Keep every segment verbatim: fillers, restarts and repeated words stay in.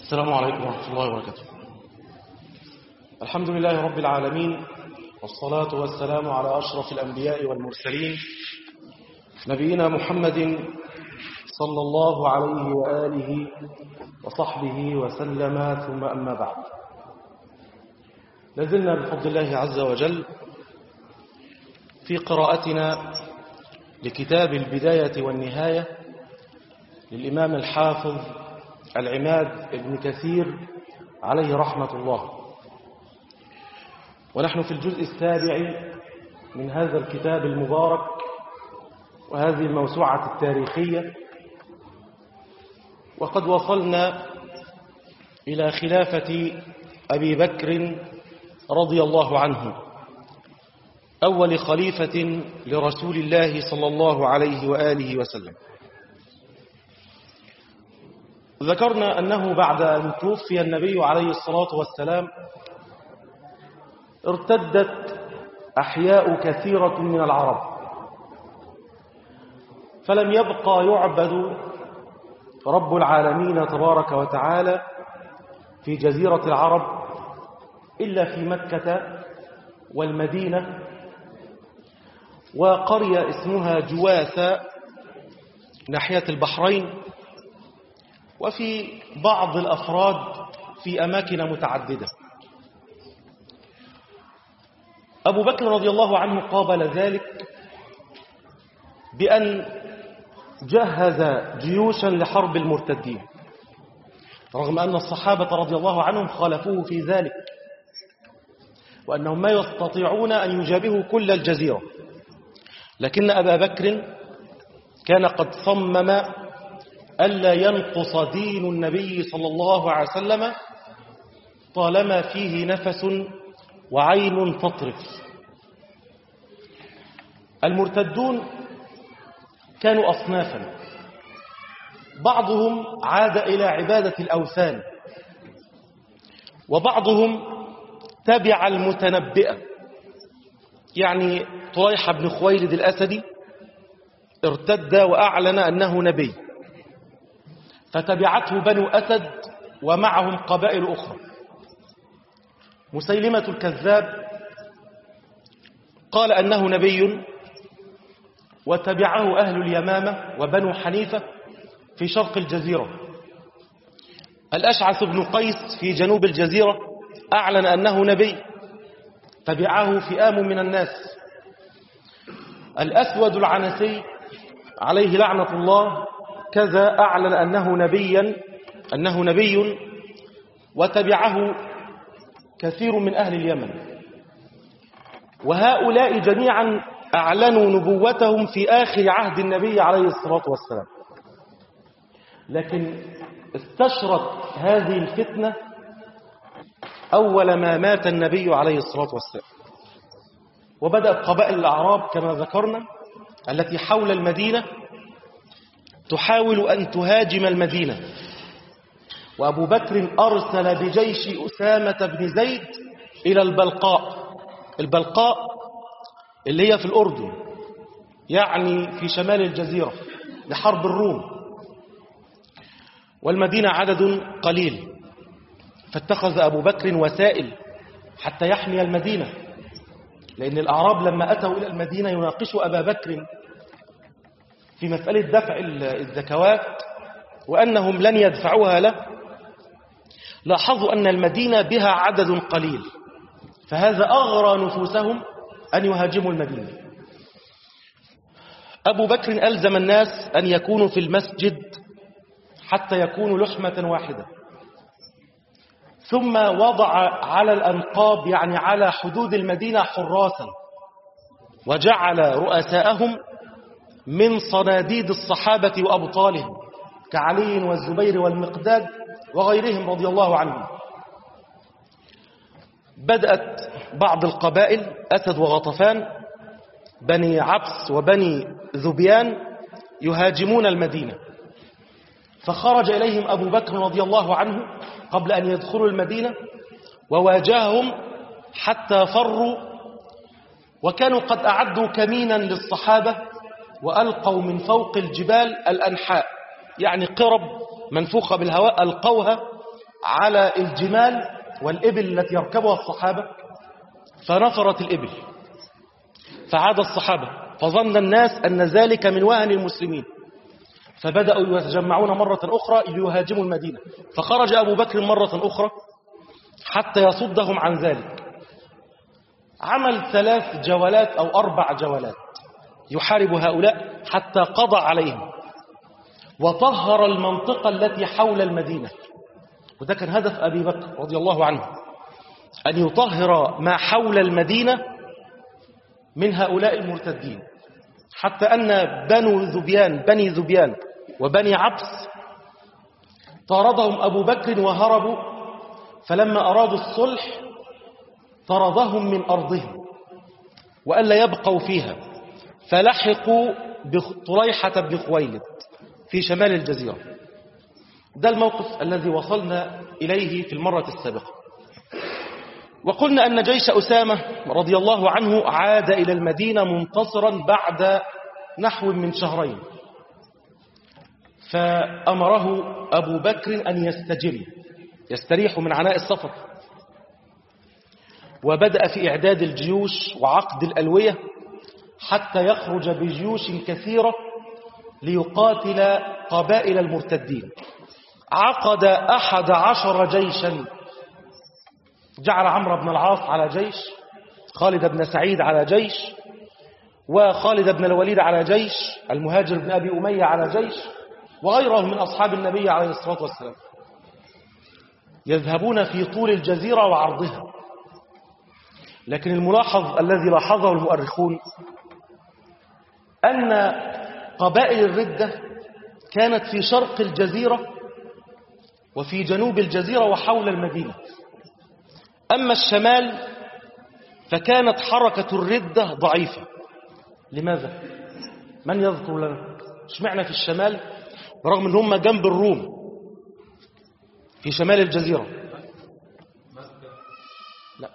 السلام عليكم ورحمة الله وبركاته. الحمد لله رب العالمين، والصلاة والسلام على أشرف الأنبياء والمرسلين نبينا محمد صلى الله عليه وآله وصحبه وسلم، ثم أما بعد. لازلنا بفضل الله عز وجل في قراءتنا لكتاب البداية والنهاية للإمام الحافظ العماد ابن كثير عليه رحمة الله، ونحن في الجزء السابع من هذا الكتاب المبارك وهذه الموسوعة التاريخية، وقد وصلنا إلى خلافة أبي بكر رضي الله عنه، أول خليفة لرسول الله صلى الله عليه وآله وسلم. ذكرنا أنه بعد أن توفي النبي عليه الصلاة والسلام ارتدت أحياء كثيرة من العرب، فلم يبقى يعبد رب العالمين تبارك وتعالى في جزيرة العرب إلا في مكة والمدينة وقرية اسمها جواثة ناحية البحرين، وفي بعض الأفراد في أماكن متعددة. أبو بكر رضي الله عنه قابل ذلك بأن جهز جيوشا لحرب المرتدين، رغم أن الصحابة رضي الله عنهم خالفوه في ذلك، وأنهم ما يستطيعون أن يجابهوا كل الجزيرة، لكن أبا بكر كان قد صمم ألا ينقص دين النبي صلى الله عليه وسلم طالما فيه نفس وعين تطرف. المرتدون كانوا أصنافا، بعضهم عاد إلى عبادة الأوثان، وبعضهم تبع المتنبئة، يعني طليحة بن خويلد الأسدي ارتد وأعلن أنه نبي، فتبعته بنو أسد ومعهم قبائل أخرى. مسيلمة الكذاب قال أنه نبي وتبعه أهل اليمامة وبنو حنيفة في شرق الجزيرة. الأشعث بن قيس في جنوب الجزيرة أعلن أنه نبي، تبعه فئام من الناس. الأسود العنسي عليه لعنة الله كذا أعلن أنه نبيا أنه نبي وتبعه كثير من أهل اليمن، وهؤلاء جميعا أعلنوا نبوتهم في آخر عهد النبي عليه الصلاة والسلام. لكن استشرت هذه الفتنة أول ما مات النبي عليه الصلاة والسلام، وبدأت قبائل الأعراب كما ذكرنا التي حول المدينة تحاول أن تهاجم المدينة، وأبو بكر أرسل بجيش أسامة بن زيد إلى البلقاء. البلقاء اللي هي في الأردن، يعني في شمال الجزيرة، لحرب الروم، والمدينة عدد قليل، فاتخذ أبو بكر وسائل حتى يحمي المدينة، لأن الأعراب لما أتوا إلى المدينة يناقشوا أبا بكر في مسألة دفع الزكوات وأنهم لن يدفعوها له، لاحظوا أن المدينة بها عدد قليل، فهذا أغرى نفوسهم أن يهاجموا المدينة. أبو بكر ألزم الناس أن يكونوا في المسجد حتى يكونوا لحمة واحدة، ثم وضع على الأنقاب، يعني على حدود المدينة، حراسا، وجعل رؤساءهم من صناديد الصحابة وأبطالهم كعلي والزبير والمقداد وغيرهم رضي الله عنهم. بدأت بعض القبائل، أسد وغطفان، بني عبس وبني ذبيان، يهاجمون المدينة، فخرج إليهم أبو بكر رضي الله عنه قبل أن يدخلوا المدينة وواجههم حتى فروا، وكانوا قد أعدوا كمينا للصحابة وألقوا من فوق الجبال الأنحاء، يعني قرب منفوخة بالهواء، ألقوها على الجمال والإبل التي يركبها الصحابة، فنفرت الإبل، فعاد الصحابة، فظن الناس أن ذلك من وهن المسلمين، فبدأوا يتجمعون مرة أخرى ليهاجموا المدينة، فخرج أبو بكر مرة أخرى حتى يصدهم عن ذلك. عمل ثلاث جولات أو أربع جولات يحارب هؤلاء حتى قضى عليهم وطهر المنطقة التي حول المدينة. وده كان هدف أبي بكر رضي الله عنه، أن يطهر ما حول المدينة من هؤلاء المرتدين، حتى أن بنو ذبيان بني ذبيان وبني عبس طاردهم أبو بكر وهربوا، فلما أرادوا الصلح طردهم من أرضهم وألا يبقوا فيها، فلحقوا بطليحة بن خويلد في شمال الجزيرة. ده الموقف الذي وصلنا إليه في المرة السابقة. وقلنا أن جيش أسامة رضي الله عنه عاد إلى المدينة منتصرا بعد نحو من شهرين، فأمره أبو بكر أن يستجم يستريح من عناء السفر، وبدأ في إعداد الجيوش وعقد الألوية حتى يخرج بجيوش كثيرة ليقاتل قبائل المرتدين. عقد أحد عشر جيشا، جعل عمرو بن العاص على جيش، خالد بن سعيد على جيش، وخالد بن الوليد على جيش، المهاجر بن أبي أمية على جيش، وغيرهم من أصحاب النبي عليه الصلاة والسلام، يذهبون في طول الجزيرة وعرضها. لكن الملاحظ الذي لاحظه المؤرخون أن قبائل الردة كانت في شرق الجزيرة وفي جنوب الجزيرة وحول المدينة، أما الشمال فكانت حركة الردة ضعيفة. لماذا؟ من يذكر لنا؟ اشمعنى في الشمال برغم أن هم جنب الروم في شمال الجزيرة؟ لا،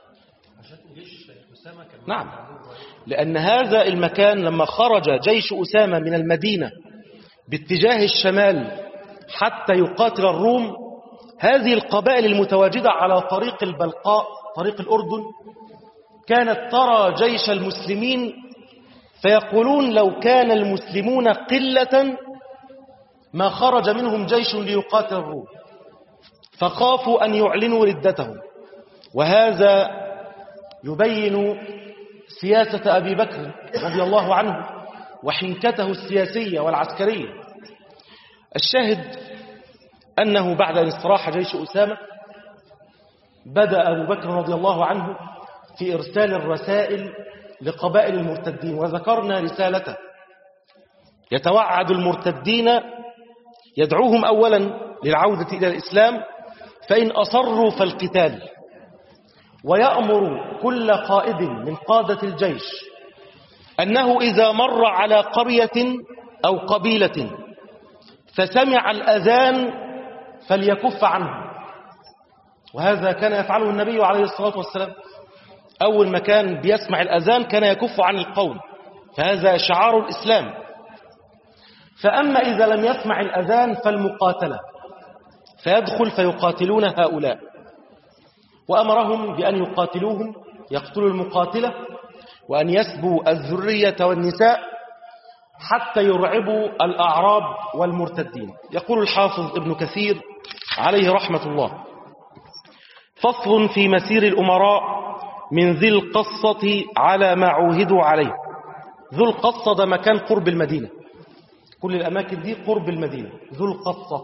نعم، لأن هذا المكان لما خرج جيش أسامة من المدينة باتجاه الشمال حتى يقاتل الروم، هذه القبائل المتواجدة على طريق البلقاء طريق الأردن كانت ترى جيش المسلمين فيقولون لو كان المسلمون قلة ما خرج منهم جيش ليقاتل الروم، فخافوا أن يعلنوا ردتهم. وهذا يبين سياسة أبي بكر رضي الله عنه وحنكته السياسية والعسكرية. الشاهد أنه بعد أن استراح جيش أسامة بدأ أبو بكر رضي الله عنه في إرسال الرسائل لقبائل المرتدين، وذكرنا رسالته يتوعد المرتدين، يدعوهم أولا للعودة إلى الإسلام فإن أصروا فالقتال، ويأمر كل قائد من قادة الجيش أنه إذا مر على قرية أو قبيلة فسمع الأذان فليكف عنه. وهذا كان يفعله النبي عليه الصلاة والسلام، أول ما كان بيسمع الأذان كان يكف عن القوم، فهذا شعار الإسلام. فأما إذا لم يسمع الأذان فالمقاتلة، فيدخل فيقاتلون هؤلاء، وأمرهم بأن يقاتلوهم، يقتلوا المقاتلة، وأن يسبوا الذرية والنساء حتى يرعبوا الأعراب والمرتدين. يقول الحافظ ابن كثير عليه رحمة الله: فصل في مسير الأمراء من ذي القصة على ما عوهدوا عليه. ذو القصة ده مكان قرب المدينة، كل الأماكن دي قرب المدينة، ذو القصة.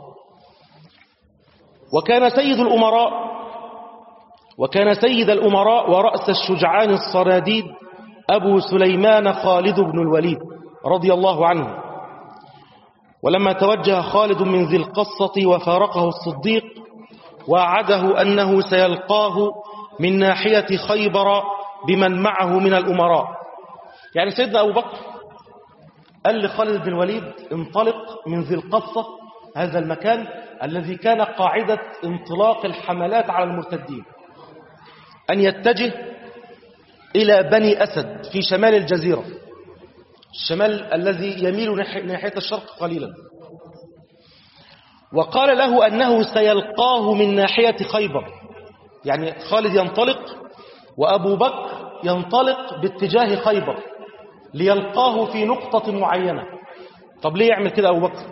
وكان سيد الأمراء وكان سيد الأمراء ورأس الشجعان الصناديد أبو سليمان خالد بن الوليد رضي الله عنه. ولما توجه خالد من ذي القصة وفارقه الصديق وعده أنه سيلقاه من ناحية خيبر بمن معه من الأمراء، يعني سيدنا أبو بكر قال لخالد بن الوليد: انطلق من ذي القصة، هذا المكان الذي كان قاعدة انطلاق الحملات على المرتدين، أن يتجه إلى بني أسد في شمال الجزيرة، الشمال الذي يميل ناحية الشرق قليلا. وقال له أنه سيلقاه من ناحية خيبر، يعني خالد ينطلق وأبو بكر ينطلق باتجاه خيبر ليلقاه في نقطة معينة. طب ليه يعمل كده أبو بكر؟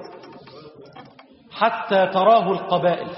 حتى تراه القبائل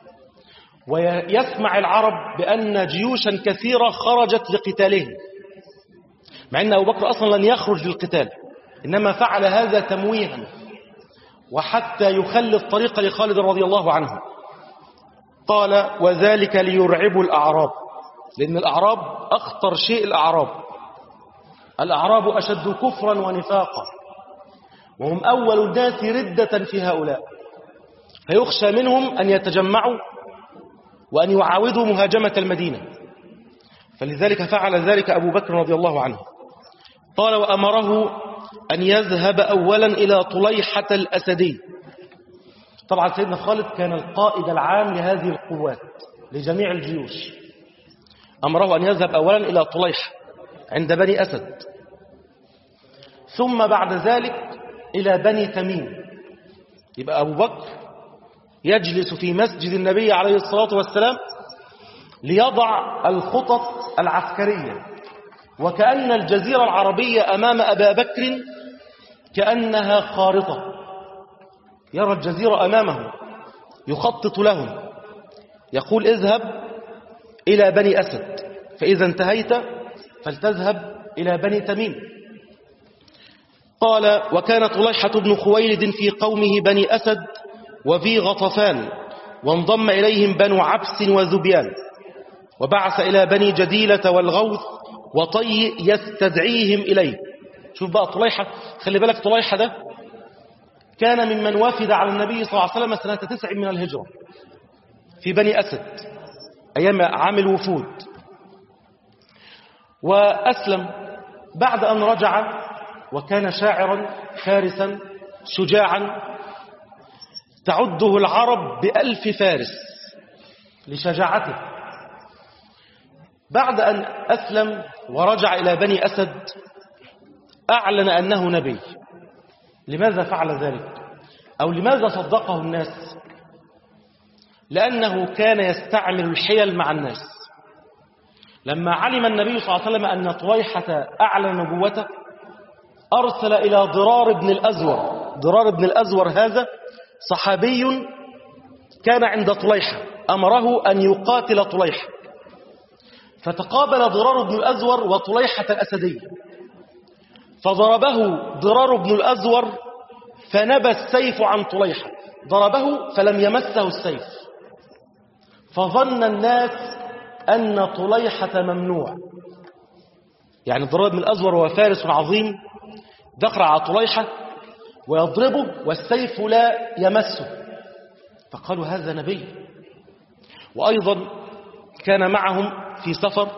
ويسمع العرب بأن جيوشا كثيرة خرجت لقتالهم، مع أن أبو بكر أصلا لن يخرج للقتال، إنما فعل هذا تمويها وحتى يخلي الطريق لخالد رضي الله عنه. قال وذلك ليرعبوا الأعراب، لأن الأعراب أخطر شيء. الأعراب الأعراب أشد كفرا ونفاقا، وهم أول الناس ردة في هؤلاء، فيخشى منهم أن يتجمعوا وأن يعاودوا مهاجمة المدينة، فلذلك فعل ذلك أبو بكر رضي الله عنه. قال وأمره أن يذهب أولا إلى طليحة الأسدي. طبعا سيدنا خالد كان القائد العام لهذه القوات لجميع الجيوش. أمره أن يذهب أولا إلى طليحة عند بني أسد، ثم بعد ذلك إلى بني تميم. يبقى أبو بكر يجلس في مسجد النبي عليه الصلاة والسلام ليضع الخطط العسكرية، وكأن الجزيرة العربية أمام أبا بكر كأنها خارطة، يرى الجزيرة أمامه يخطط لهم، يقول اذهب إلى بني أسد، فإذا انتهيت فلتذهب إلى بني تميم. قال وكان طليحة بن خويلد في قومه بني أسد وفي غطفان، وانضم إليهم بنو عبس وذبيان، وبعث إلى بني جديلة والغوث وطي يستدعيهم إليه. شوف بقى طليحة، خلي بالك طليحة ده كان ممن وفد على النبي صلى الله عليه وسلم سنة تسع من الهجرة في بني أسد أيام عام الوفود، وأسلم بعد أن رجع، وكان شاعرا فارسا شجاعا تعده العرب بألف فارس لشجاعته. بعد أن أسلم ورجع إلى بني أسد أعلن أنه نبي. لماذا فعل ذلك؟ أو لماذا صدقه الناس؟ لأنه كان يستعمل الحيل مع الناس. لما علم النبي صلى الله عليه وسلم أن طليحة أعلن نبوته أرسل إلى ضرار بن الأزور. ضرار بن الأزور هذا صحابي كان عند طليحة، أمره أن يقاتل طليحة، فتقابل ضرار بن الأزور وطليحة الأسدي، فضربه ضرار بن الأزور فنبى السيف عن طليحة، ضربه فلم يمسه السيف، فظن الناس أن طليحة ممنوع. يعني ضرار بن الأزور هو فارس عظيم دخل على طليحة ويضربه والسيف لا يمسه، فقالوا هذا نبي. وأيضا كان معهم في سفر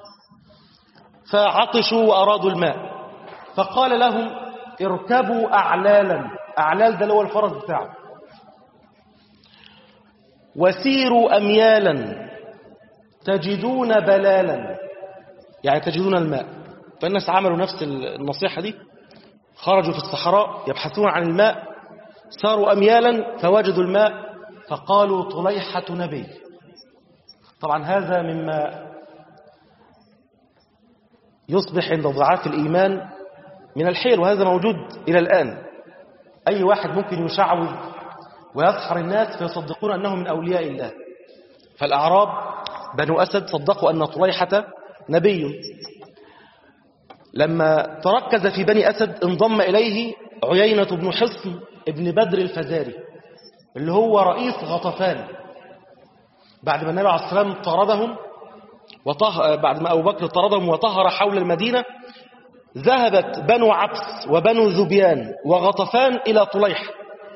فعطشوا وأرادوا الماء، فقال لهم اركبوا أعلالا. أعلال ده اللي هو الفرس بتاعه. وسيروا أميالا تجدون بلالا، يعني تجدون الماء. فالناس عملوا نفس النصيحة دي، خرجوا في الصحراء يبحثون عن الماء، ساروا أميالا فوجدوا الماء، فقالوا طليحة نبي. طبعا هذا مما يصبح عند ضعاف الإيمان من الحيل، وهذا موجود إلى الآن. أي واحد ممكن يشعوذ ويسحر الناس فيصدقون أنه من أولياء الله. فالأعراب بنو أسد صدقوا أن طليحة نبي. لما تركز في بني أسد انضم إليه عيينة بن حصن ابن بدر الفزاري اللي هو رئيس غطفان. بعد ما النبي عليه الصلاة والسلام طردهم وطه... بعد ما أبو بكر طردهم وطهر حول المدينة، ذهبت بنو عبس وبنو ذبيان وغطفان إلى طليحة،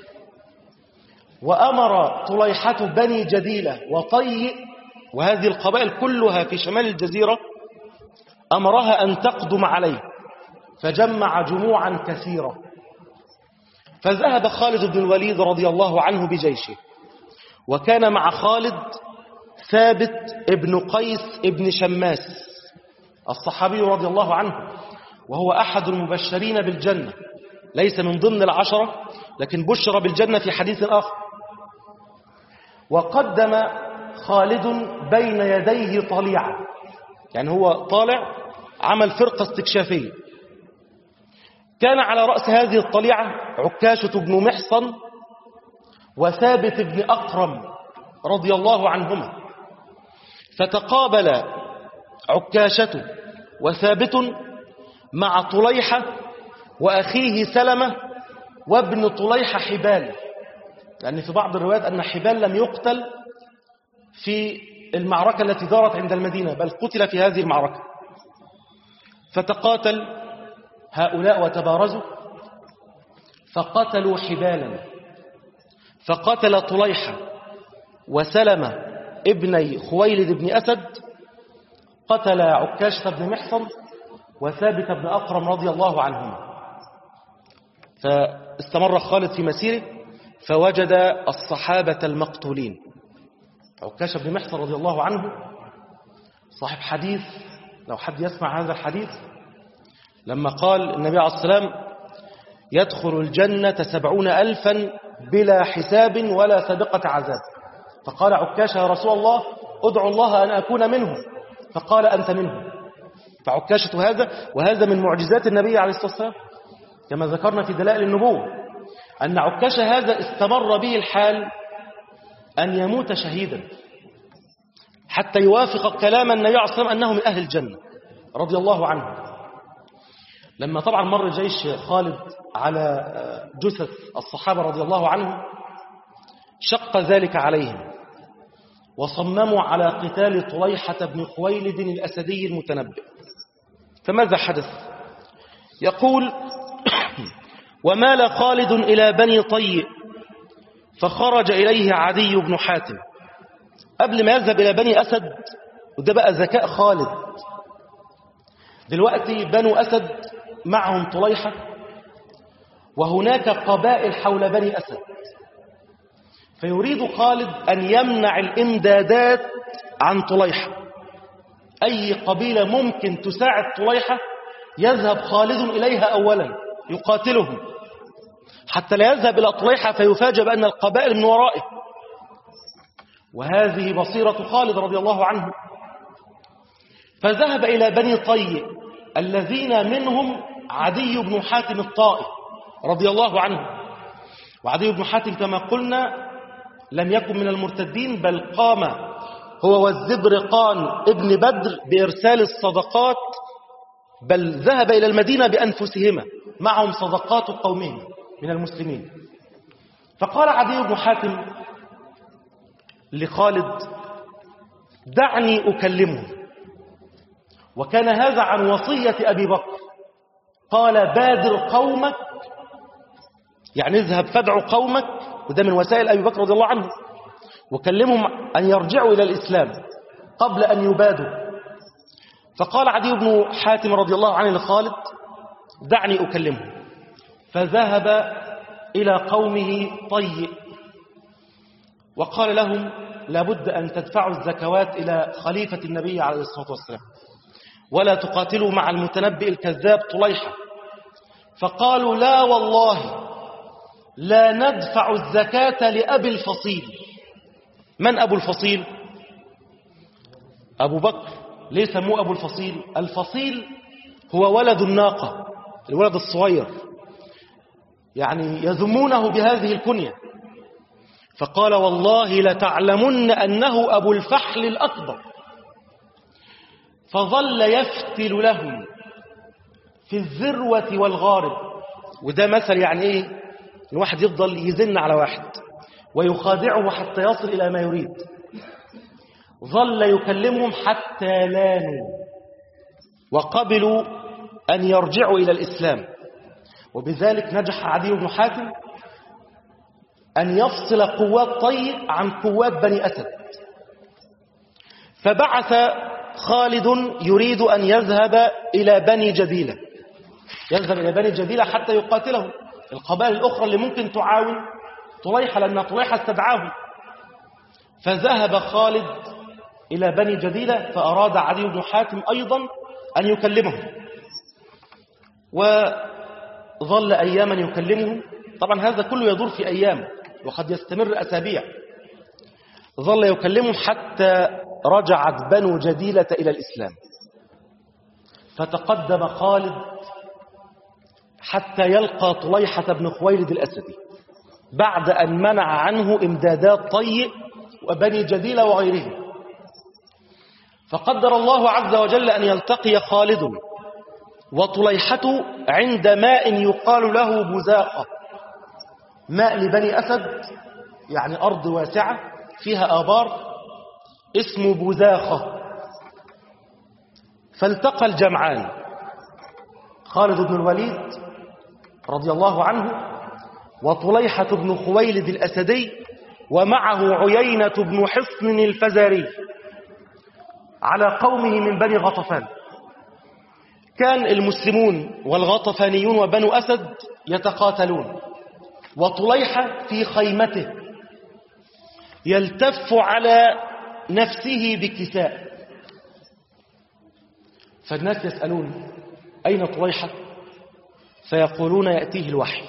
وأمر طليحة بني جديلة وطي، وهذه القبائل كلها في شمال الجزيرة، أمرها أن تقدم عليه، فجمع جموعا كثيرة. فذهب خالد بن الوليد رضي الله عنه بجيشه، وكان مع خالد ثابت ابن قيس ابن شماس الصحابي رضي الله عنه، وهو أحد المبشرين بالجنة، ليس من ضمن العشرة لكن بشر بالجنة في حديث آخر. وقدم خالد بين يديه طليعة، يعني هو طالع عمل فرقة استكشافية. كان على رأس هذه الطليعة عكاشة بن محصن وثابت بن أقرم رضي الله عنهما، فتقابل عكاشة وثابت مع طليحة وأخيه سلمة وابن طليحة حبال، لأن يعني في بعض الروايات أن حبال لم يقتل في المعركة التي دارت عند المدينة، بل قتل في هذه المعركة. فتقاتل هؤلاء وتبارزوا فقتلوا حبالا، فقتل طليحة وسلمة ابني خويلد بن أسد، قتل عكاشة بن محصن وثابت بن أقرم رضي الله عنهما. فاستمر خالد في مسيره فوجد الصحابة المقتولين. عكاشة بن محصن رضي الله عنه صاحب حديث، لو حد يسمع هذا الحديث، لما قال النبي عليه الصلاة والسلام يدخل الجنة سبعون ألفا بلا حساب ولا سابقة عذاب، فقال عكاشة يا رسول الله ادعو الله أن أكون منهم، فقال أنت منهم. فعكاشة هذا، وهذا من معجزات النبي عليه الصلاة والسلام كما ذكرنا في دلائل النبوة، أن عكاشة هذا استمر به الحال أن يموت شهيدا حتى يوافق كلام النبي عليه الصلاة والسلام أنه من أهل الجنة رضي الله عنه. لما طبعا مر جيش خالد على جثث الصحابة رضي الله عنهم شق ذلك عليهم وصمموا على قتال طليحة بن خويلد الأسدي المتنبئ. فماذا حدث؟ يقول ومال خالد إلى بني طي فخرج إليه عدي بن حاتم. قبل ما يذهب إلى بني أسد، وده بقى ذكاء خالد، دلوقتي بنو أسد معهم طليحة وهناك قبائل حول بني أسد، فيريد خالد أن يمنع الإمدادات عن طليحة. أي قبيلة ممكن تساعد طليحة يذهب خالد إليها أولا يقاتلهم، حتى لا يذهب إلى طليحة فيفاجأ بأن القبائل من ورائه. وهذه بصيرة خالد رضي الله عنه. فذهب إلى بني طي الذين منهم عدي بن حاتم الطائي رضي الله عنه. وعدي بن حاتم كما قلنا لم يكن من المرتدين، بل قام هو والزبرقان ابن بدر بإرسال الصدقات، بل ذهب إلى المدينة بأنفسهما معهم صدقات قومهم من المسلمين. فقال عدي بن حاتم لخالد دعني أكلمه، وكان هذا عن وصية أبي بكر. قال بادر قومك، يعني اذهب فادعو قومك، وده من وسائل أبي بكر رضي الله عنه، وكلمهم أن يرجعوا إلى الإسلام قبل أن يبادوا. فقال عدي بن حاتم رضي الله عنه لخالد دعني أكلمه. فذهب إلى قومه طي وقال لهم لابد أن تدفعوا الزكوات إلى خليفة النبي عليه الصلاة والسلام، ولا تقاتلوا مع المتنبئ الكذاب طليحة. فقالوا لا والله لا ندفع الزكاة لأبي الفصيل. من أبو الفصيل؟ أبو بكر. ليه سموه أبو الفصيل؟ الفصيل هو ولد الناقة، الولد الصغير، يعني يذمونه بهذه الكنية. فقال والله لتعلمن أنه أبو الفحل الأكبر. فظل يفتل لهم في الذروة والغارب. وده مثل يعني إيه؟ الواحد يفضل يزن على واحد ويخادعه حتى يصل إلى ما يريد. ظل يكلمهم حتى لانوا وقبلوا أن يرجعوا إلى الإسلام. وبذلك نجح عدي بن حاتم أن يفصل قوات طي عن قوات بني أسد. فبعث خالد يريد أن يذهب إلى بني جديلة، يذهب إلى بني جديلة حتى يقاتلهم، القبائل الأخرى اللي ممكن تعاون طليحة، لأن طليحة استدعاهم. فذهب خالد إلى بني جديلة، فأراد عدي بن حاتم أيضا أن يكلمهم، وظل أياما يكلمهم. طبعا هذا كله يدور في أيام وقد يستمر أسابيع. ظل يكلمهم حتى رجعت بنو جديلة إلى الإسلام، فتقدم خالد حتى يلقى طليحة بن خويلد الأسدي بعد أن منع عنه إمدادات طيء وبني جديلة وغيرهم. فقدر الله عز وجل أن يلتقي خالد وطليحة عند ماء يقال له بزاقة، ماء لبني أسد، يعني أرض واسعة فيها آبار، اسمه بزاقة. فالتقى الجمعان، خالد بن الوليد رضي الله عنه وطليحة بن خويلد الأسدي، ومعه عيينة بن حصن الفزاري على قومه من بني غطفان. كان المسلمون والغطفانيون وبنو أسد يتقاتلون، وطليحة في خيمته يلتف على نفسه بكساء. فالناس يسألون أين طليحة؟ فيقولون يأتيه الوحي.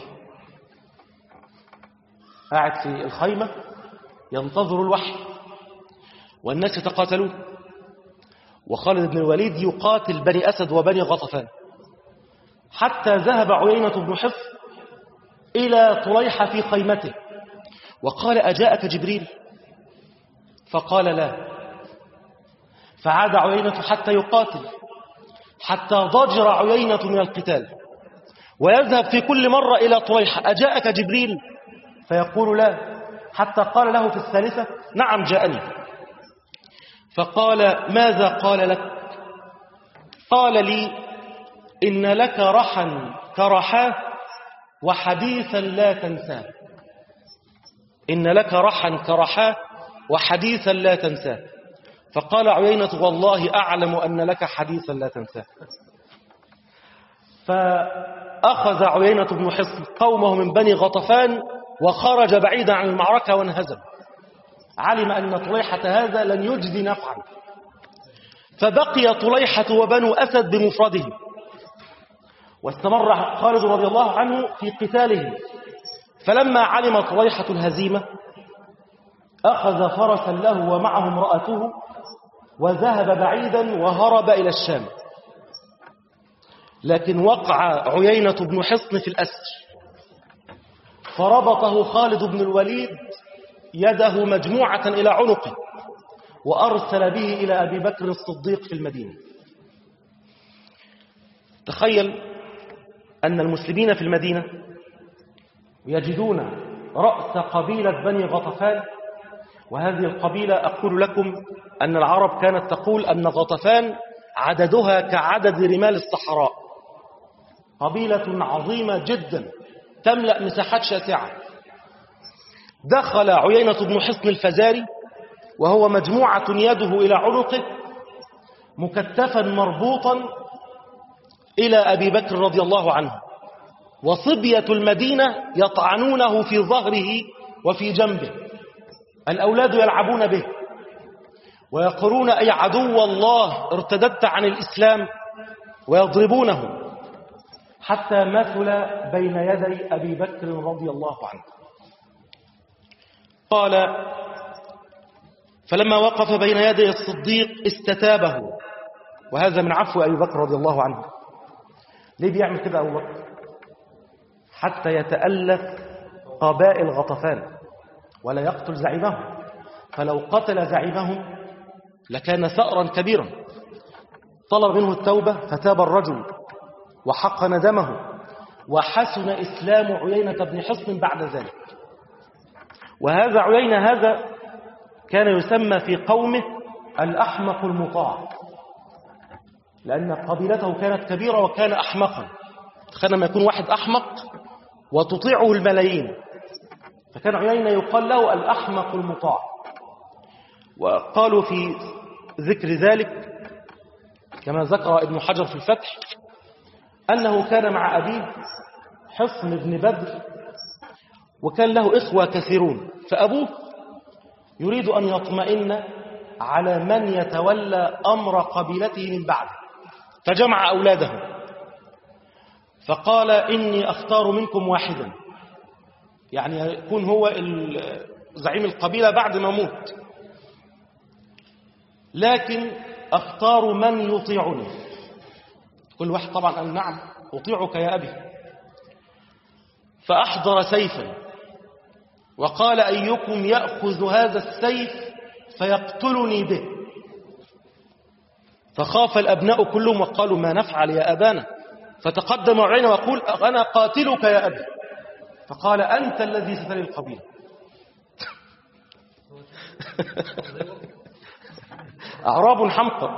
قاعد في الخيمة ينتظر الوحي، والناس يتقاتلون، وخالد بن الوليد يقاتل بني أسد وبني غطفان، حتى ذهب عيينة بن حصن إلى طليحة في خيمته وقال أجاءك جبريل؟ فقال لا. فعاد عيينة حتى يقاتل، حتى ضجر عيينة من القتال، ويذهب في كل مرة إلى طليحة أجاءك جبريل؟ فيقول لا، حتى قال له في الثالثة نعم جاءني. فقال ماذا قال لك؟ قال لي إن لك رحا كرحاه وحديثا لا تنساه. إن لك رحا كرحاه وحديثا لا تنساه. فقال عيينة والله أعلم أن لك حديثا لا تنساه. فأخذ عيينة بن حصن قومه من بني غطفان وخرج بعيدا عن المعركة وانهزم، علم أن طليحة هذا لن يجدي نفعا، فبقي طليحة وبنو أسد بمفردهم، واستمر خالد رضي الله عنه في قتالهم. فلما علم طليحة الهزيمة أخذ فرسا له ومعه امرأته وذهب بعيدا وهرب إلى الشام. لكن وقع عيينة بن حصن في الأسر، فربطه خالد بن الوليد يده مجموعة إلى عنقه وأرسل به إلى أبي بكر الصديق في المدينة. تخيل أن المسلمين في المدينة يجدون رأس قبيلة بني غطفان، وهذه القبيلة أقول لكم أن العرب كانت تقول أن غطفان عددها كعدد رمال الصحراء، قبيلة عظيمة جدا تملأ مساحات شاسعة. دخل عيينة بن حصن الفزاري وهو مجموعة يده إلى عنقه مكتفا مربوطا إلى أبي بكر رضي الله عنه، وصبية المدينة يطعنونه في ظهره وفي جنبه، الأولاد يلعبون به ويقولون أي عدو الله ارتددت عن الإسلام، ويضربونه حتى مثل بين يدي أبي بكر رضي الله عنه. قال فلما وقف بين يدي الصديق استتابه، وهذا من عفو أبي بكر رضي الله عنه. ليه بيعمل كده أبو بكر؟ حتى يتألف قبائل غطفان ولا يقتل زعيمهم، فلو قتل زعيمهم لكان ثأرا كبيرا. طلب منه التوبة فتاب الرجل وحقن دمه، وحسن إسلام عيينة بن حصن بعد ذلك. وهذا عيينة هذا كان يسمى في قومه الأحمق المطاع، لأن قبيلته كانت كبيرة وكان أحمقا. تخيل لما يكون واحد أحمق وتطيعه الملايين، فكان عيينة يقال له الأحمق المطاع. وقالوا في ذكر ذلك كما ذكر ابن حجر في الفتح أنه كان مع أبيه حصن بن بدر، وكان له إخوة كثيرون، فأبوه يريد أن يطمئن على من يتولى أمر قبيلته من بعده، فجمع أولاده فقال إني أختار منكم واحدا، يعني يكون هو زعيم القبيلة بعد ما موت، لكن أختار من يطيعني. كل واحد طبعا قال نعم أطيعك يا أبي. فأحضر سيفا وقال أيكم يأخذ هذا السيف فيقتلني به؟ فخاف الأبناء كلهم وقالوا ما نفعل يا أبانا، فتقدم علينا وقال أنا قاتلك يا أبي. فقال أنت الذي ستلي القبيلة. أعراب حمقى.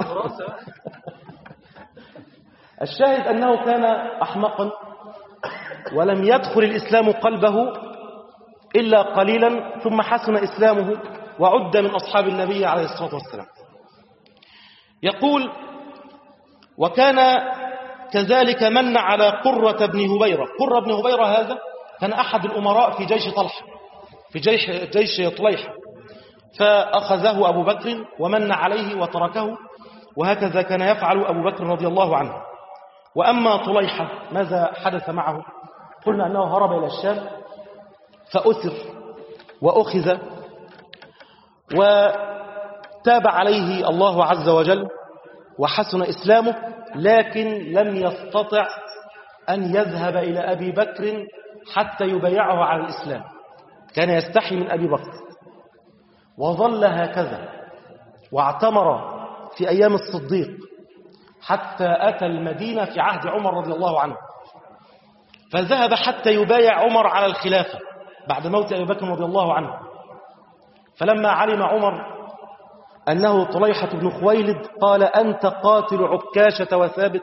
الشاهد أنه كان أحمقا ولم يدخل الإسلام قلبه إلا قليلا، ثم حسن إسلامه وعد من أصحاب النبي عليه الصلاة والسلام. يقول وكان كذلك من على قرة بن هبيرة. قرة بن هبيرة هذا كان أحد الأمراء في جيش طلحة، في جيش, جيش طليحة، فأخذه أبو بكر ومن عليه وتركه، وهكذا كان يفعل أبو بكر رضي الله عنه. وأما طليحة ماذا حدث معه؟ قلنا أنه هرب إلى الشام فأسر وأخذ وتاب عليه الله عز وجل وحسن إسلامه، لكن لم يستطع أن يذهب إلى أبي بكر حتى يبايعه على الإسلام، كان يستحي من أبي بكر، وظل هكذا واعتمر في أيام الصديق حتى أتى المدينة في عهد عمر رضي الله عنه، فذهب حتى يبايع عمر على الخلافة بعد موت أبي بكر رضي الله عنه. فلما علم عمر أنه طليحة بن خويلد قال أنت قاتل عكاشة وثابت؟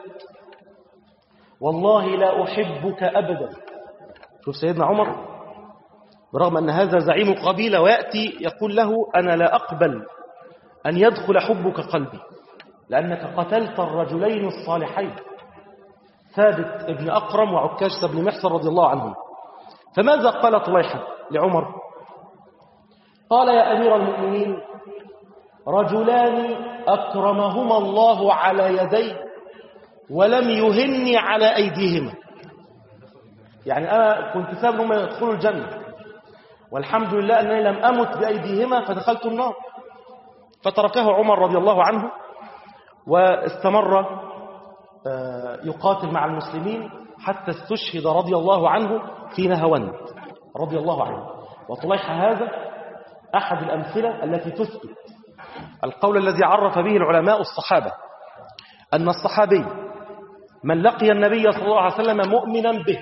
والله لا أحبك أبدا. شوف سيدنا عمر برغم أن هذا زعيم قبيلة ويأتي يقول له أنا لا أقبل أن يدخل حبك قلبي لأنك قتلت الرجلين الصالحين ثابت ابن أقرم وعكاشة بن محصن رضي الله عنهم. فماذا قال طليحة لعمر؟ قال يا أمير المؤمنين رجلان أكرمهما الله على يدي ولم يهني على أيديهما. يعني أنا كنت سبب هم يدخلوا الجنة والحمد لله أنني لم أمت بأيديهما فدخلت النار. فتركه عمر رضي الله عنه واستمر يقاتل مع المسلمين حتى استشهد رضي الله عنه في نهاوند رضي الله عنه. وطليحة هذا أحد الأمثلة التي تثبت القول الذي عرف به العلماء الصحابة أن الصحابي من لقي النبي صلى الله عليه وسلم مؤمنا به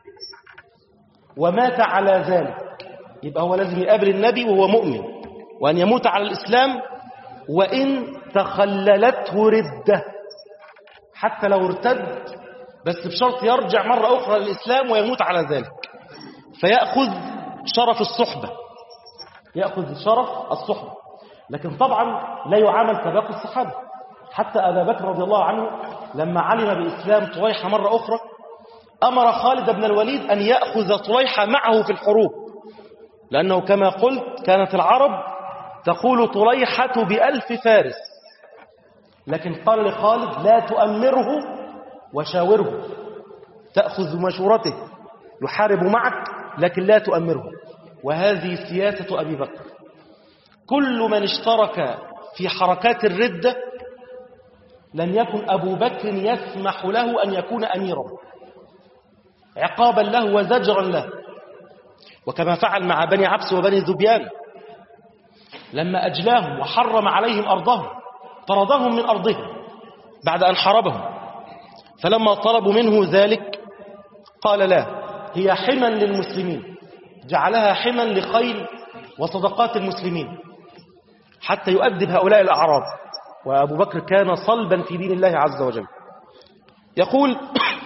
ومات على ذلك يبقى هو لازم يقابل النبي وهو مؤمن، وأن يموت على الإسلام وإن تخللته ردة، حتى لو ارتد بس بشرط يرجع مرة أخرى للإسلام ويموت على ذلك، فيأخذ شرف الصحبة، يأخذ شرف الصحبة. لكن طبعا لا يعامل كباقي الصحابة. حتى أبا بكر رضي الله عنه لما علم بإسلام طليحة مرة أخرى أمر خالد بن الوليد أن يأخذ طليحة معه في الحروب، لأنه كما قلت كانت العرب تقول طليحة بألف فارس، لكن قال لخالد لا تؤمره وشاوره، تأخذ مشورته، يحارب معك لكن لا تؤمره. وهذه سياسة أبي بكر. كل من اشترك في حركات الردة لم يكن أبو بكر يسمح له أن يكون أميرا عقابا له وزجرا له، وكما فعل مع بني عبس وبني ذبيان لما أجلاهم وحرم عليهم أرضهم طردهم من أرضهم بعد أن حاربهم، فلما طلبوا منه ذلك قال لا، هي حما للمسلمين، جعلها حما لخيل وصدقات المسلمين حتى يؤدب هؤلاء الأعراب. وأبو بكر كان صلبا في دين الله عز وجل. يقول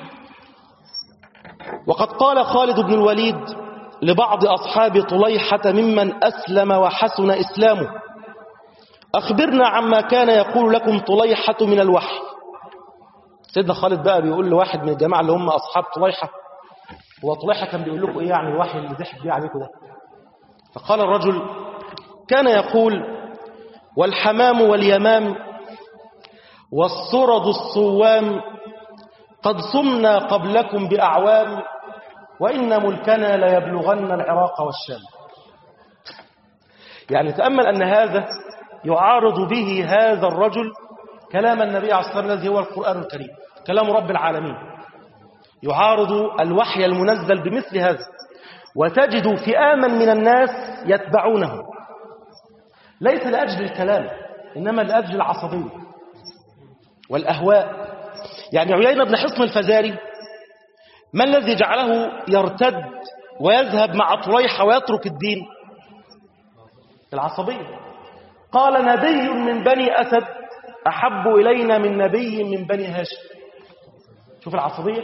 وقد قال خالد بن الوليد لبعض أصحاب طليحة ممن أسلم وحسن إسلامه أخبرنا عما كان يقول لكم طليحة من الوحي. سيدنا خالد بقى بيقول لواحد من الجماعة اللي هم أصحاب طليحة، هو طليحة كان بيقول لكم إيه يعني الوحي اللي ضحك بيه عليكم ده؟ فقال الرجل كان يقول والحمام واليمام والسرد الصوام قد صمنا قبلكم بأعوام وإن ملكنا ليبلغن العراق والشام. يعني تأمل أن هذا يعارض به هذا الرجل كلام النبي عليه الصلاة والسلام الذي هو القرآن الكريم، كلام رب العالمين، يعارض الوحي المنزل بمثل هذا. وتجد فئاما من الناس يتبعونه ليس لأجل الكلام، إنما لأجل العصبية والأهواء. يعني عيينة بن حصن الفزاري ما الذي جعله يرتد ويذهب مع طليحة ويترك الدين؟ العصبية. قال نبي من بني أسد أحب إلينا من نبي من بني هاشم. شوف العصبية،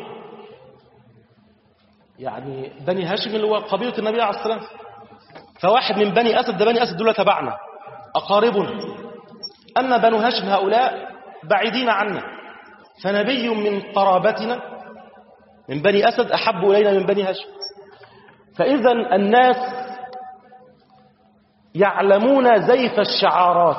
يعني بني هاشم اللي هو قبيلة النبي عليه الصلاة والسلام، فواحد من بني أسد، ده بني أسد دول تبعنا أقاربنا، أما بنو هاشم هؤلاء بعيدين عنا، فنبي من قرابتنا من بني أسد أحب إلينا من بني هاشم. فإذا الناس يعلمون زيف الشعارات،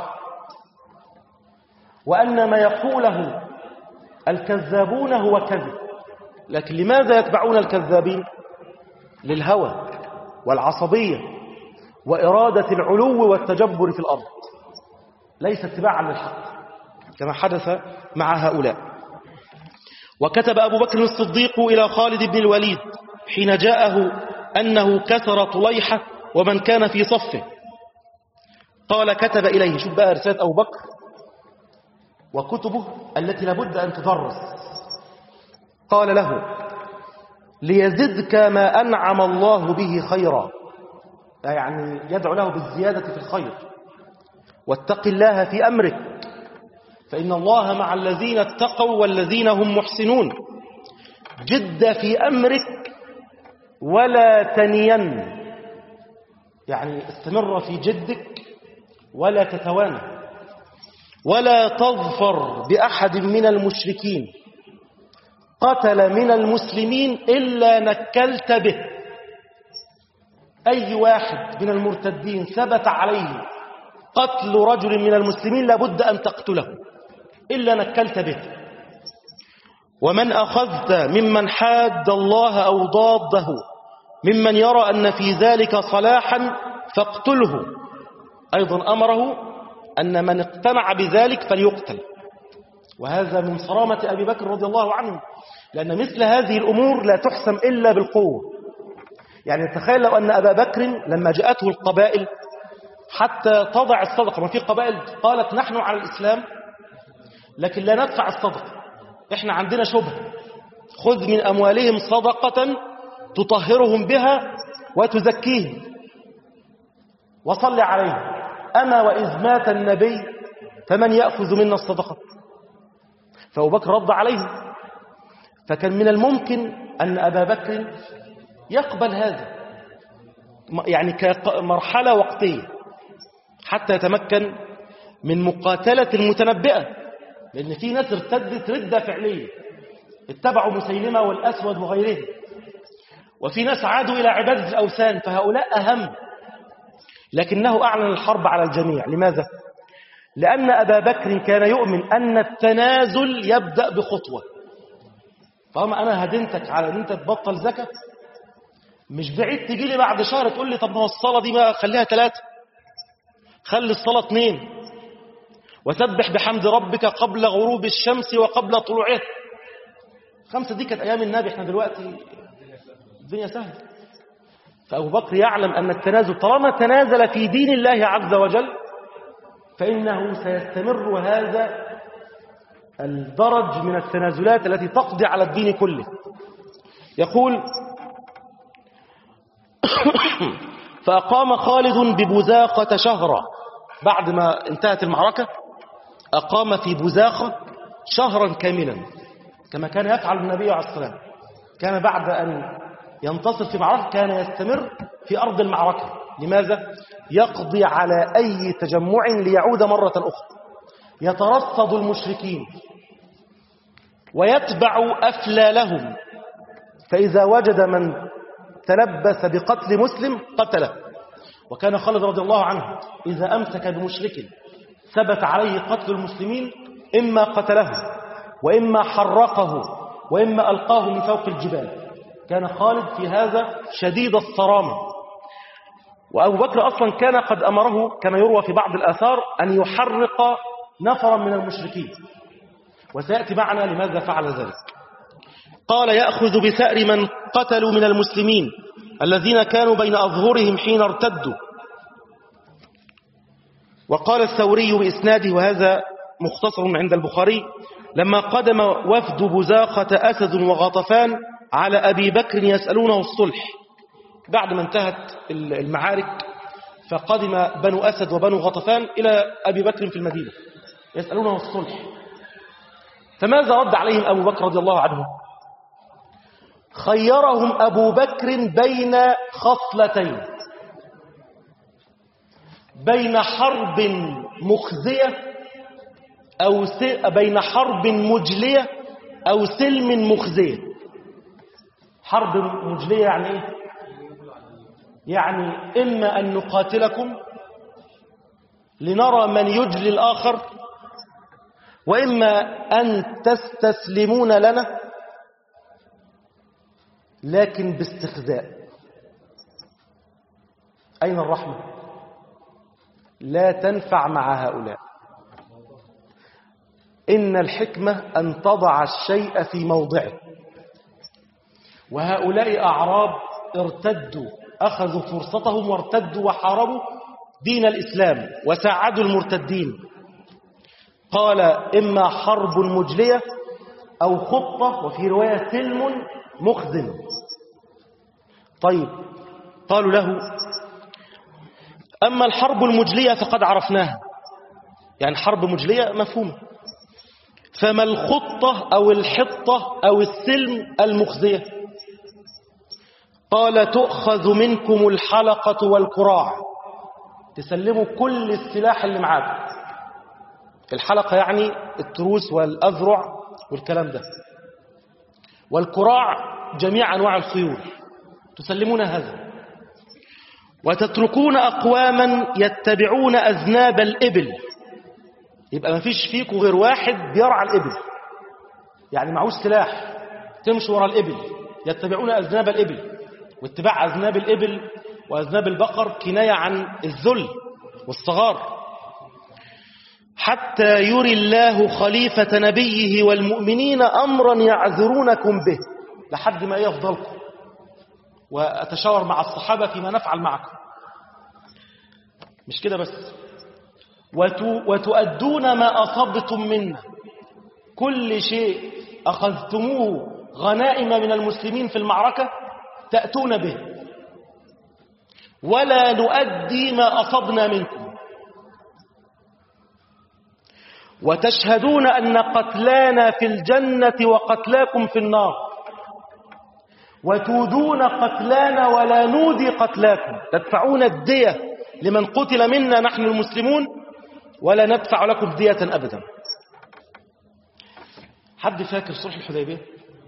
وأن ما يقوله الكذابون هو كذب. لكن لماذا يتبعون الكذابين؟ للهوى والعصبية وإرادة العلو والتجبر في الأرض، ليس اتباعا للحق كما حدث مع هؤلاء. وكتب أبو بكر الصديق إلى خالد بن الوليد حين جاءه أنه كسر طليحة ومن كان في صفه، قال كتب إليه، شوف بقى رسالة أبو بكر وكتبه التي لابد أن تدرس، قال له ليزدك ما أنعم الله به خيرا، يعني يدعو له بالزيادة في الخير، واتق الله في أمرك فإن الله مع الذين اتقوا والذين هم محسنون، جد في أمرك ولا تنين، يعني استمر في جدك ولا تتوانى، ولا تظفر بأحد من المشركين قتل من المسلمين إلا نكلت به. أي واحد من المرتدين ثبت عليه قتل رجل من المسلمين لابد أن تقتله إلا نكلت به. ومن أخذت ممن حاد الله أو ضاده ممن يرى أن في ذلك صلاحا فاقتله. أيضا أمره أن من اقتنع بذلك فليقتل، وهذا من صرامة أبي بكر رضي الله عنه، لأن مثل هذه الأمور لا تحسم إلا بالقوة. يعني تخيل لو أن أبا بكر لما جاءته القبائل حتى تضع الصدقة، ما في قبائل قالت نحن على الإسلام لكن لا ندفع الصدقة، إحنا عندنا شبه، خذ من أموالهم صدقة تطهرهم بها وتزكيهم وصل عليهم، أما وإذ مات النبي فمن يأخذ منا الصدقة؟ فأبو بكر رد عليه. فكان من الممكن أن أبا بكر يقبل هذا، يعني كمرحلة وقتية حتى يتمكن من مقاتلة المتنبئة، لأن في ناس ارتدت ردة فعلية اتبعوا مسيلمة والأسود وغيره، وفي ناس عادوا إلى عبادة الأوثان، فهؤلاء أهم. لكنه أعلن الحرب على الجميع. لماذا؟ لأن أبا بكر كان يؤمن أن التنازل يبدأ بخطوة. فأما أنا هدنتك على أن أنت تبطل زكاة، مش بعيد تجي لي بعد شهر تقول لي طب ما هو الصلاة دي بقى خليها ثلاثة، خلي الصلاة اثنين، وسبح بحمد ربك قبل غروب الشمس وقبل طلوعها. خمسة دي كانت أيام النبي، احنا دلوقتي الدنيا سهلة. فأبو بكر يعلم أن التنازل طالما تنازل في دين الله عز وجل فإنه سيستمر هذا الدرج من التنازلات التي تقضي على الدين كله. يقول فأقام خالد ببزاقة شهرا، بعد ما انتهت المعركة أقام في بزاقة شهرا كاملا كما كان يفعل النبي عليه الصلاة والسلام. كان بعد أن ينتصر في معركة كان يستمر في أرض المعركة. لماذا؟ يقضي على أي تجمع ليعود مرة أخرى، يترصد المشركين ويتبع أفلالهم، فإذا وجد من تلبس بقتل مسلم قتله. وكان خالد رضي الله عنه إذا أمسك بمشرك ثبت عليه قتل المسلمين إما قتله وإما حرقه وإما ألقاه من فوق الجبال. كان خالد في هذا شديد الصرامة. وأبو بكر أصلا كان قد أمره كما يروى في بعض الآثار أن يحرق نفرا من المشركين، وسيأتي معنا لماذا فعل ذلك. قال يأخذ بثأر من قتلوا من المسلمين الذين كانوا بين أظهرهم حين ارتدوا. وقال الثوري بإسناده، وهذا مختصر عند البخاري: لما قدم وفد بزاقة أسد وغطفان على أبي بكر يسألونه الصلح، بعد ما انتهت المعارك فقدم بنو أسد وبنو غطفان إلى أبي بكر في المدينة يسألونه الصلح، فماذا رد عليهم أبو بكر رضي الله عنه؟ خيرهم أبو بكر بين خصلتين، بين حرب مخزية أو بين حرب مجلية أو سلم مخزية. حرب مجلية يعني إيه؟ يعني إما أن نقاتلكم لنرى من يجلي الآخر، وإما أن تستسلمون لنا لكن باستخزاء. أين الرحمة؟ لا تنفع مع هؤلاء. إن الحكمة أن تضع الشيء في موضعه. وهؤلاء أعراب ارتدوا، أخذوا فرصتهم وارتدوا وحاربوا دين الإسلام وساعدوا المرتدين. قال إما حرب مجلية أو خطة، وفي رواية سلم مخزن. طيب، قالوا له أما الحرب المجلية فقد عرفناها، يعني حرب مجلية مفهومة، فما الخطة أو الحطة أو السلم المخزية؟ قال تؤخذ منكم الحلقة والكراع، تسلموا كل السلاح اللي معاكم. الحلقة يعني التروس والأذرع والكلام ده، والكراع جميع أنواع الخيول، تسلمون هذا، وتتركون أقواما يتبعون أذناب الإبل. يبقى ما فيش فيكم غير واحد بيرعى الإبل، يعني معوش سلاح، تمشوا وراء الإبل، يتبعون أذناب الإبل. واتباع أذناب الإبل وأذناب البقر كناية عن الذل والصغار. حتى يري الله خليفة نبيه والمؤمنين أمرا يعذرونكم به، لحد ما يفضلكم وأتشاور مع الصحابة فيما نفعل معكم. مش كده بس، وتؤدون ما أصبتم منا، كل شيء أخذتموه غنائم من المسلمين في المعركة تأتون به، ولا نؤدي ما أصبنا منكم. وتشهدون أن قتلانا في الجنة وقتلاكم في النار، وتودون قتلانا ولا نودي قتلاكم، تدفعون الدية لمن قتل منا نحن المسلمون ولا ندفع لكم دية أبدا. حد فاكر صلح الحديبية؟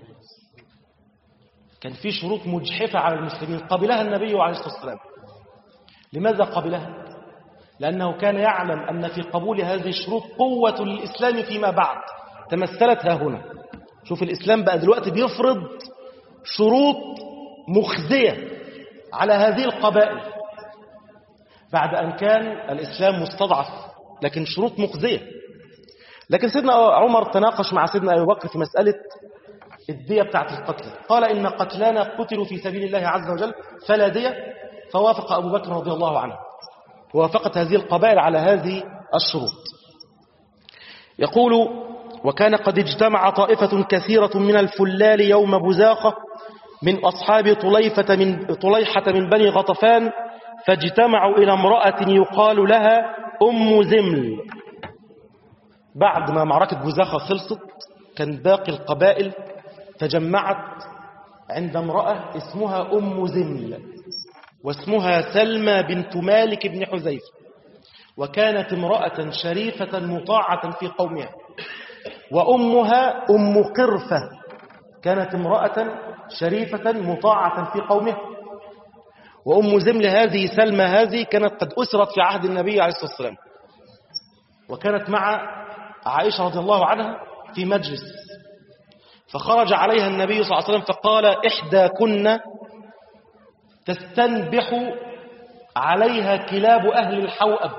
كان في شروط مجحفة على المسلمين قبلها النبي عليه الصلاة والسلام. لماذا قبلها؟ لأنه كان يعلم أن في قبول هذه الشروط قوة للإسلام فيما بعد تمثلت ها هنا. شوف الإسلام بقى دلوقتي بيفرض شروط مخزية على هذه القبائل بعد أن كان الإسلام مستضعف، لكن شروط مخزية. لكن سيدنا عمر تناقش مع سيدنا أبي بكر في مسألة الدية بتاعت القتل، قال إن قتلانا قتلوا في سبيل الله عز وجل فلا دية، فوافق أبو بكر رضي الله عنه، ووافقت هذه القبائل على هذه الشروط. يقول وكان قد اجتمع طائفة كثيرة من الفلال يوم بزاقة من أصحاب طليفة من طليحة من بني غطفان، فاجتمعوا إلى امرأة يقال لها أم زمل. بعد ما معركة بزاقة خلصت كان باقي القبائل تجمعت عند امرأة اسمها أم زمل، واسمها سلمى بنت مالك بن حذيفة، وكانت امرأة شريفة مطاعة في قومها. وأمها أم قرفة، كانت امرأة شريفة مطاعة في قومها. وأم زمل هذه سلمى هذه كانت قد أسرت في عهد النبي عليه الصلاة والسلام، وكانت مع عائشة رضي الله عنها في مجلس، فخرج عليها النبي صلى الله عليه وسلم فقال إحدى كنا تستنبح عليها كلاب أهل الحوأب،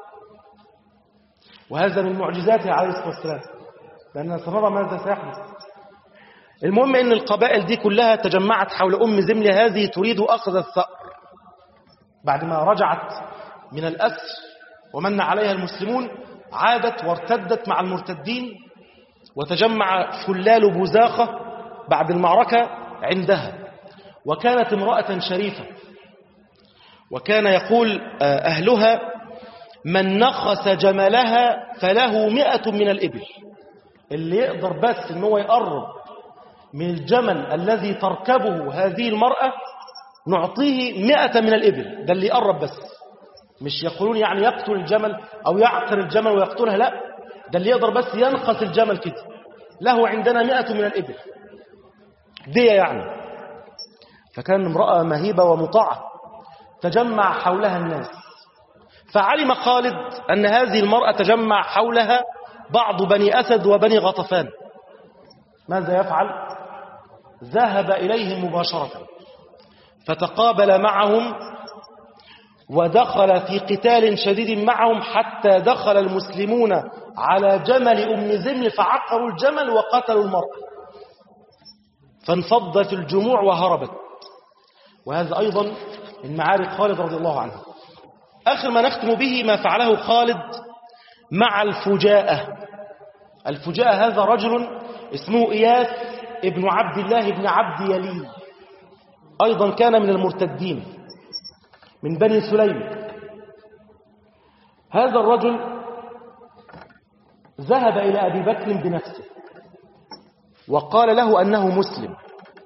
وهذا من معجزاته عليه الصلاة والسلام، لأننا سنرى ماذا سيحدث. المهم أن القبائل دي كلها تجمعت حول أم زمل هذه تريد أخذ الثأر بعد ما رجعت من الأسر ومن عليها المسلمون، عادت وارتدت مع المرتدين، وتجمع شلال بوزاخة بعد المعركة عندها، وكانت امرأة شريفة، وكان يقول أهلها من نخس جملها فله مئة من الإبل، اللي يقدر بس ان هو يقرب من الجمل الذي تركبه هذه المرأة نعطيه مئة من الإبل، ده اللي يقرب بس، مش يقولون يعني يقتل الجمل أو يعقر الجمل ويقتلها، لا، ده اللي يقدر بس ينخس الجمل كده، له عندنا مئة من الإبل دي يعني. فكان امرأة مهيبة ومطاعة، تجمع حولها الناس، فعلم خالد أن هذه المرأة تجمع حولها بعض بني أسد وبني غطفان. ماذا يفعل؟ ذهب إليهم مباشرة فتقابل معهم ودخل في قتال شديد معهم، حتى دخل المسلمون على جمل أم زمل فعقروا الجمل وقتلوا المرأة، فانفضت الجموع وهربت. وهذا أيضا من معارك خالد رضي الله عنه. آخر ما نختم به ما فعله خالد مع الفجاءة. الفجاءة هذا رجل اسمه إياس ابن عبد الله ابن عبد يليل، أيضا كان من المرتدين من بني سليم. هذا الرجل ذهب إلى أبي بكر بنفسه وقال له أنه مسلم،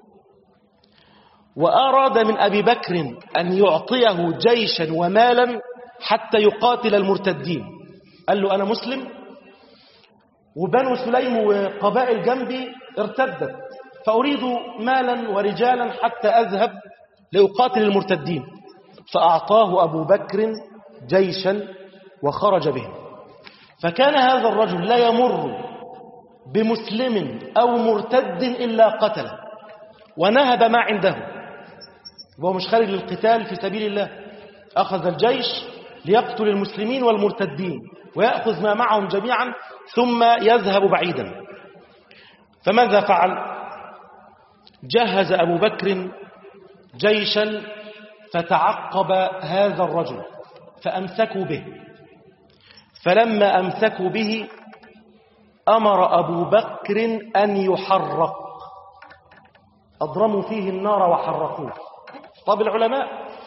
وأراد من أبي بكر أن يعطيه جيشا ومالا حتى يقاتل المرتدين. قال له أنا مسلم وبنو سليم وقبائل جنبي ارتدت، فأريد مالا ورجالا حتى أذهب لأقاتل المرتدين. فأعطاه أبو بكر جيشا وخرج به. فكان هذا الرجل لا يمر بمسلم أو مرتد إلا قتله ونهب ما عنده، وهو مش خارج للقتال في سبيل الله، أخذ الجيش ليقتل المسلمين والمرتدين ويأخذ ما معهم جميعا ثم يذهب بعيدا. فماذا فعل؟ جهز أبو بكر جيشا فتعقب هذا الرجل فأمسكوا به. فلما أمسكوا به أمر أبو بكر أن يحرق، أضرموا فيه النار وحرقوه. طب العلماء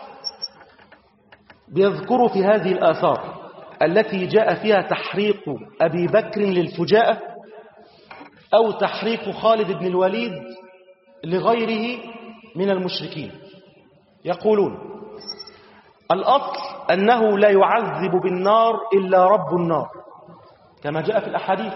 بيذكروا في هذه الآثار التي جاء فيها تحريق أبي بكر للفجاءة أو تحريق خالد بن الوليد لغيره من المشركين، يقولون الأصل أنه لا يعذب بالنار إلا رب النار كما جاء في الأحاديث.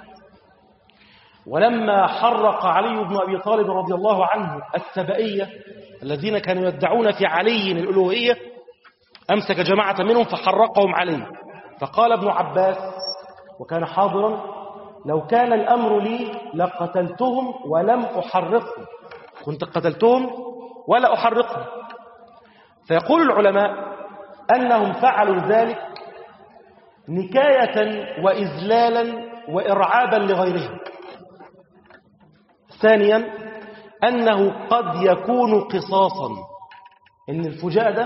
ولما حرق علي بن أبي طالب رضي الله عنه السبائية الذين كانوا يدعون في علي الألوهية، أمسك جماعة منهم فحرقهم علي. فقال ابن عباس وكان حاضرا لو كان الأمر لي لقتلتهم ولم أحرقهم، كنت قتلتهم ولا أحرقهم. فيقول العلماء أنهم فعلوا ذلك نكاية وإذلالا وإرعابا لغيرهم. ثانيا أنه قد يكون قصاصا، إن الفجاء ده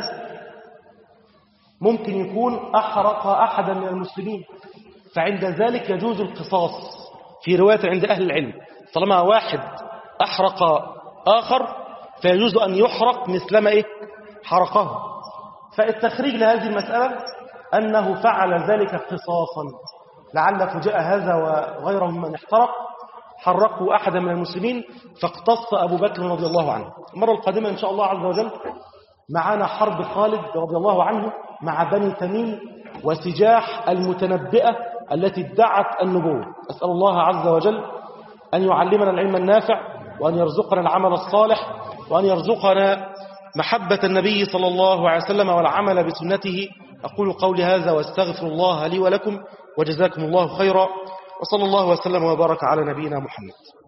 ممكن يكون أحرق أحدا من المسلمين، فعند ذلك يجوز القصاص. في رواية عند أهل العلم طالما واحد أحرق آخر فيجوز أن يحرق مثلما إيه حرقه. فالتخريج لهذه المسألة أنه فعل ذلك قصاصا، لعل فجاء هذا وغيره من احترق حرقوا أحدا من المسلمين فاقتص أبو بكر رضي الله عنه. المرة القادمة إن شاء الله عز وجل معنا حرب خالد رضي الله عنه مع بني تميم وسجاح المتنبئة التي ادعت النبوة. أسأل الله عز وجل أن يعلمنا العلم النافع وأن يرزقنا العمل الصالح وأن يرزقنا محبة النبي صلى الله عليه وسلم والعمل بسنته. أقول قولي هذا واستغفر الله لي ولكم وجزاكم الله خيرا، وصلى الله وسلم وبارك على نبينا محمد.